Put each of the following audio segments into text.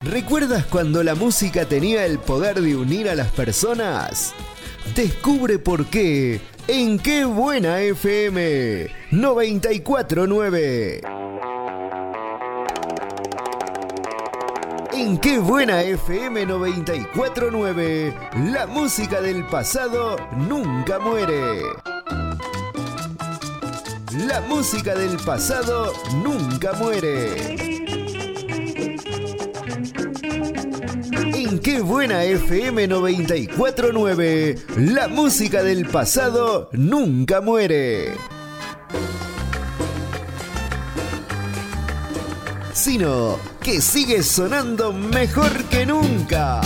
¿Recuerdas cuando la música tenía el poder de unir a las personas? Descubre por qué en Qué Buena FM 94.9. En Qué Buena FM 94.9, la música del pasado nunca muere. La música del pasado nunca muere. En Qué Buena FM 94.9, la música del pasado nunca muere. Sino que sigue sonando mejor que nunca.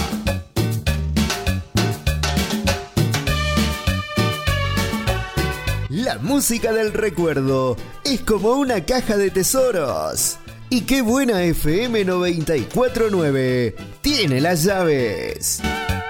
La música del recuerdo es como una caja de tesoros. Y Qué Buena FM 94.9 tiene las llaves.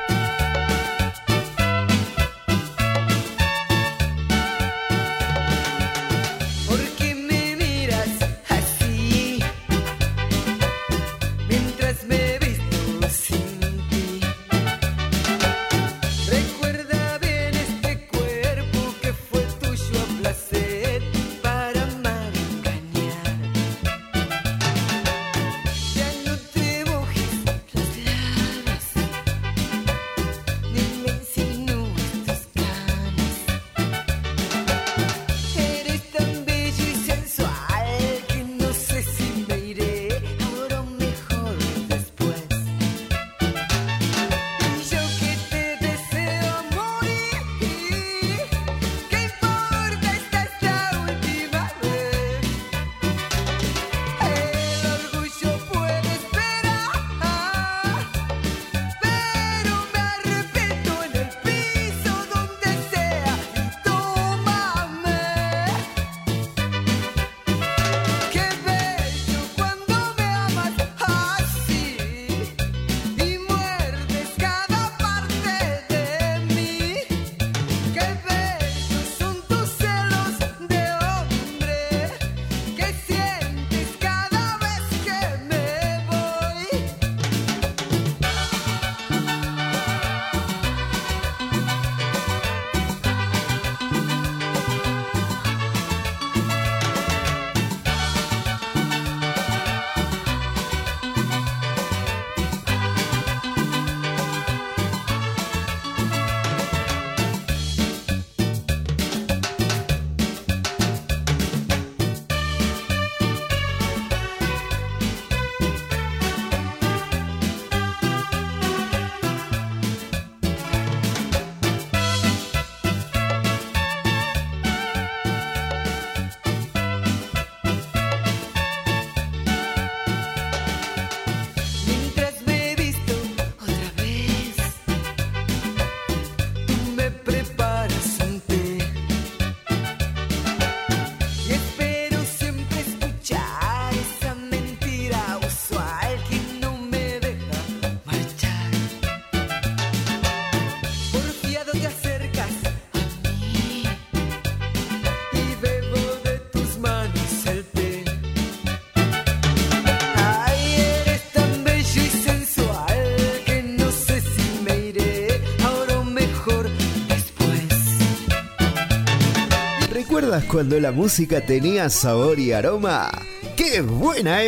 ¿Recuerdas cuando la música tenía sabor y aroma? ¡Qué Buena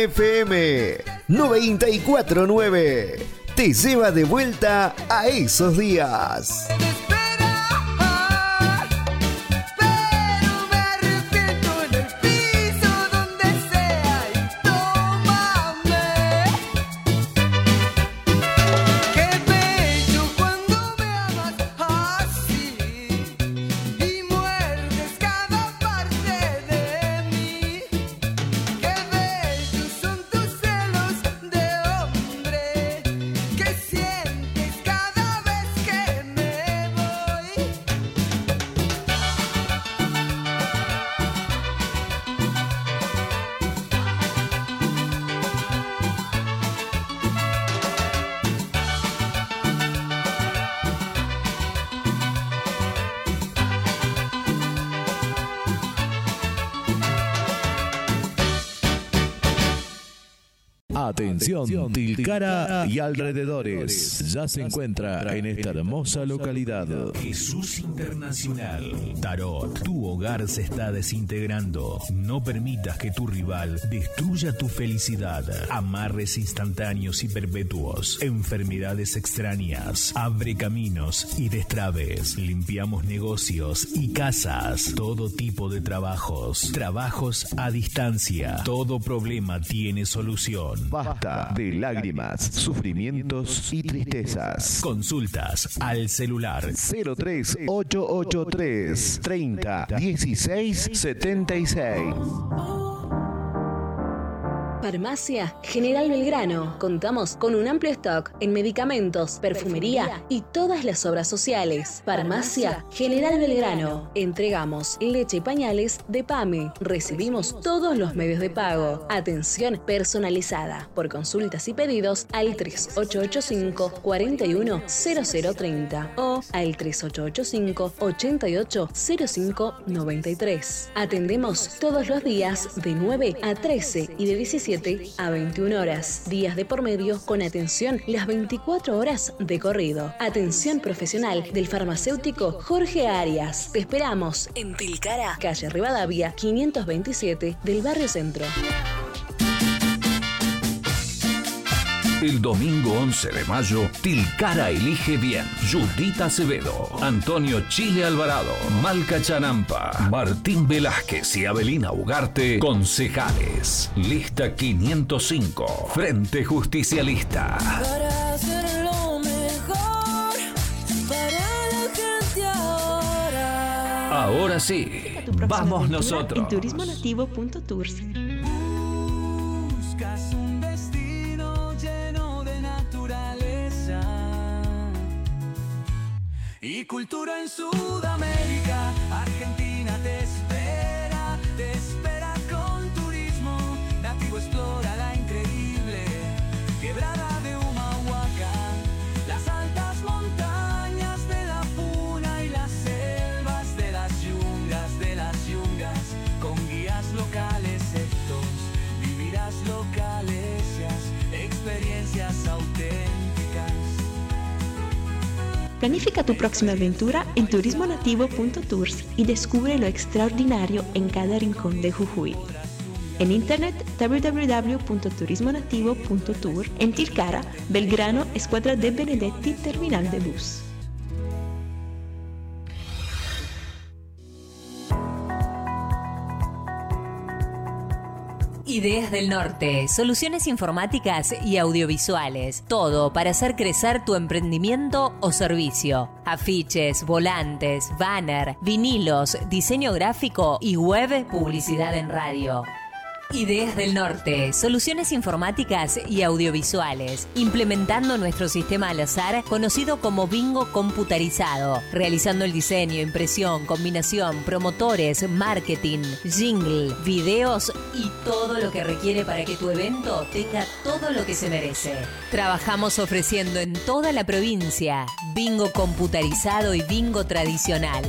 FM 94.9! Te lleva de vuelta a esos días. Atención, Tilcara y alrededores. Ya se encuentra en esta hermosa localidad Jesús Internacional Tarot. Tu hogar se está desintegrando. No permitas que tu rival destruya tu felicidad. Amarres instantáneos y perpetuos. Enfermedades extrañas. Abre caminos y destraves. Limpiamos negocios y casas. Todo tipo de trabajos. Trabajos a distancia. Todo problema tiene solución. Basta de lágrimas, sufrimientos y tristezas. Consultas al celular 03883 30 16 76. Farmacia General Belgrano. Contamos con un amplio stock en medicamentos, perfumería y todas las obras sociales. Farmacia General Belgrano. Entregamos leche y pañales de PAMI. Recibimos todos los medios de pago. Atención personalizada. Por consultas y pedidos al 3885 41 0030 o al 3885 88 05 93. Atendemos todos los días de 9 a 13 y de 17 a 21 horas. Días de por medio con atención las 24 horas de corrido. Atención profesional del farmacéutico Jorge Arias. Te esperamos en Tilcara, calle Rivadavia 527 del Barrio Centro. El domingo 11 de mayo, Tilcara elige bien. Judith Acevedo, Antonio Chile Alvarado, Malca Chanampa, Martín Velázquez y Abelina Ugarte, concejales. Lista 505, Frente Justicialista. Para hacerlo mejor, para la gente ahora. Ahora sí, vamos nosotros. En turismonativo.tours. Buscas un destino lleno de naturaleza y cultura en Sudamérica. Argentina te espera con turismo nativo. Explora la increíble quebrada de Humahuaca, las altas montañas de la Puna y las selvas de las yungas, con guías locales sectos. Vivirás localesias, experiencias auténticas. Planifica tu próxima aventura en turismonativo.tours y descubre lo extraordinario en cada rincón de Jujuy. En internet www.turismonativo.tour. En Tilcara, Belgrano, Escuadra de Benedetti, Terminal de Bus. Ideas del Norte, soluciones informáticas y audiovisuales. Todo para hacer crecer tu emprendimiento o servicio. Afiches, volantes, banner, vinilos, diseño gráfico y web, publicidad en radio. Ideas del Norte, soluciones informáticas y audiovisuales, implementando nuestro sistema al azar conocido como Bingo computarizado, realizando el diseño, impresión, combinación, promotores, marketing, jingle, videos y todo lo que requiere para que tu evento tenga todo lo que se merece. Trabajamos ofreciendo en toda la provincia Bingo computarizado y Bingo tradicional.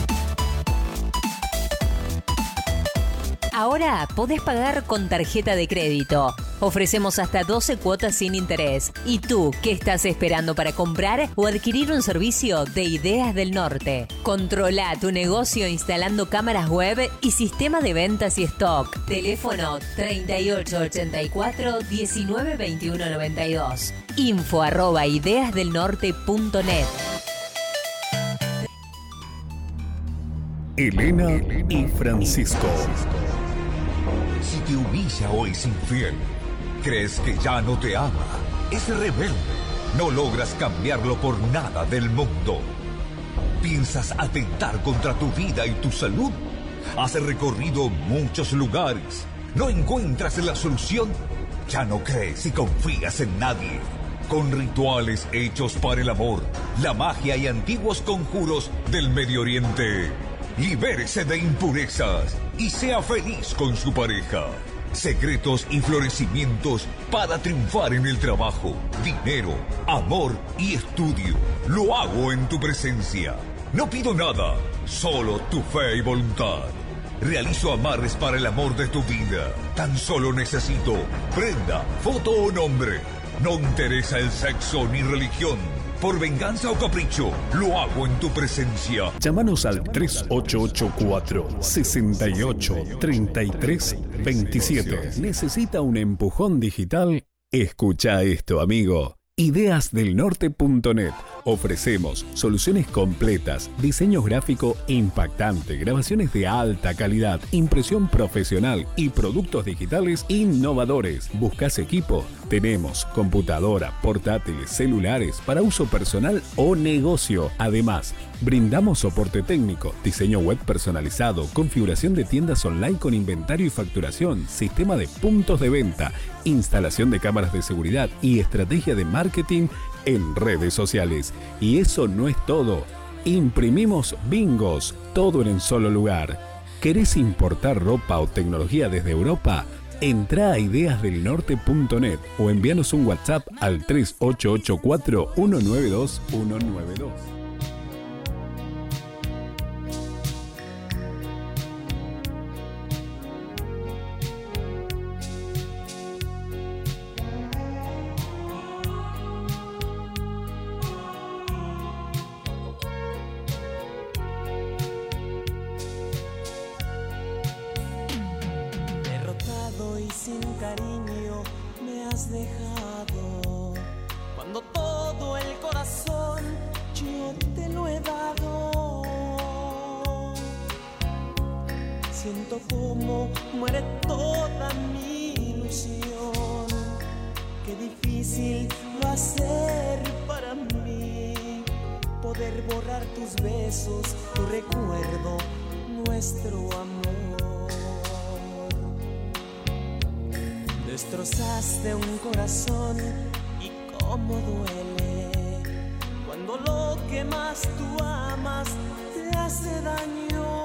Ahora podés pagar con tarjeta de crédito. Ofrecemos hasta 12 cuotas sin interés. ¿Y tú qué estás esperando para comprar o adquirir un servicio de Ideas del Norte? Controla tu negocio instalando cámaras web y sistema de ventas y stock. Teléfono 3884-192192. info@ideasdelnorte.net. Elena y Francisco. Si te humilla o es infiel, crees que ya no te ama, es rebelde, no logras cambiarlo por nada del mundo. ¿Piensas atentar contra tu vida y tu salud? Has recorrido muchos lugares, ¿no encuentras la solución? Ya no crees y confías en nadie. Con rituales hechos para el amor, la magia y antiguos conjuros del Medio Oriente. Libérese de impurezas y sea feliz con su pareja. Secretos y florecimientos para triunfar en el trabajo, dinero, amor y estudio. Lo hago en tu presencia. No pido nada, solo tu fe y voluntad. Realizo amarres para el amor de tu vida. Tan solo necesito prenda, foto o nombre. No interesa el sexo ni religión. Por venganza o capricho, lo hago en tu presencia. Llámanos al 3884-683327. ¿Necesita un empujón digital? Escucha esto, amigo. Ideasdelnorte.net. Ofrecemos soluciones completas, diseño gráfico impactante, grabaciones de alta calidad, impresión profesional y productos digitales innovadores. ¿Buscas equipo? Tenemos computadora, portátiles, celulares para uso personal o negocio. Además, brindamos soporte técnico, diseño web personalizado, configuración de tiendas online con inventario y facturación, sistema de puntos de venta, instalación de cámaras de seguridad y estrategia de marketing en redes sociales. Y eso no es todo. Imprimimos bingos, todo en un solo lugar. ¿Querés importar ropa o tecnología desde Europa? Entrá a ideasdelnorte.net o envíanos un WhatsApp al 3884-192-192. Destrozaste un corazón y cómo duele cuando lo que más tú amas te hace daño.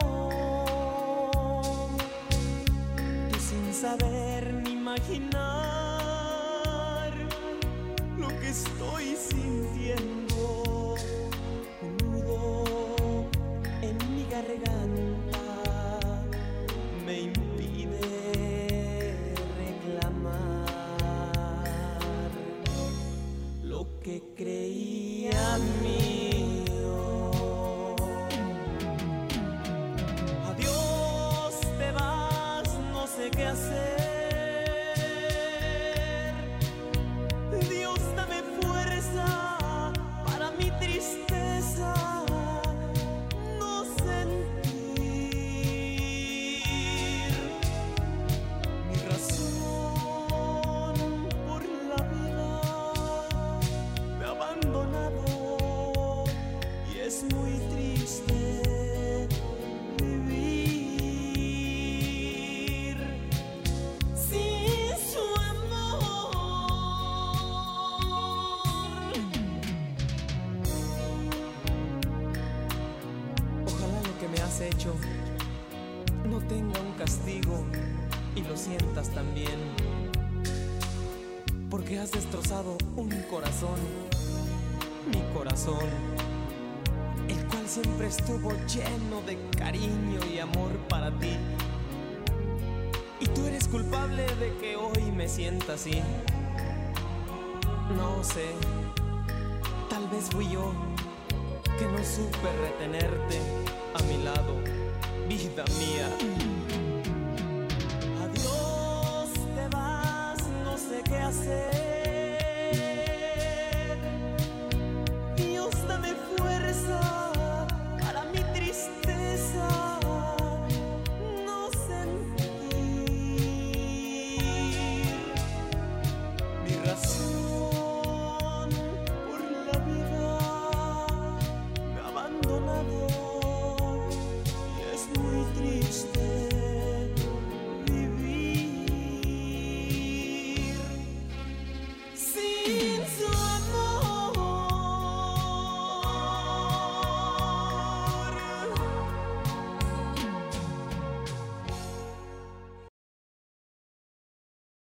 Tú sin saber ni imaginar lo que estoy sintiendo. Un nudo en mi garganta me impide lo que creía mío. Adiós, te vas, no sé qué hacer. Dios, dame fuerza para mi tristeza. No sentir mi razón por la vida. Abandonado y es muy triste vivir sin su amor. Ojalá lo que me has hecho no tenga un castigo y lo sientas también, porque has destrozado un corazón, mi corazón, el cual siempre estuvo lleno de cariño y amor para ti. Y tú eres culpable de que hoy me sienta así. No sé, tal vez fui yo que no supe retenerte a mi lado, vida mía. Adiós, te vas, no sé qué hacer.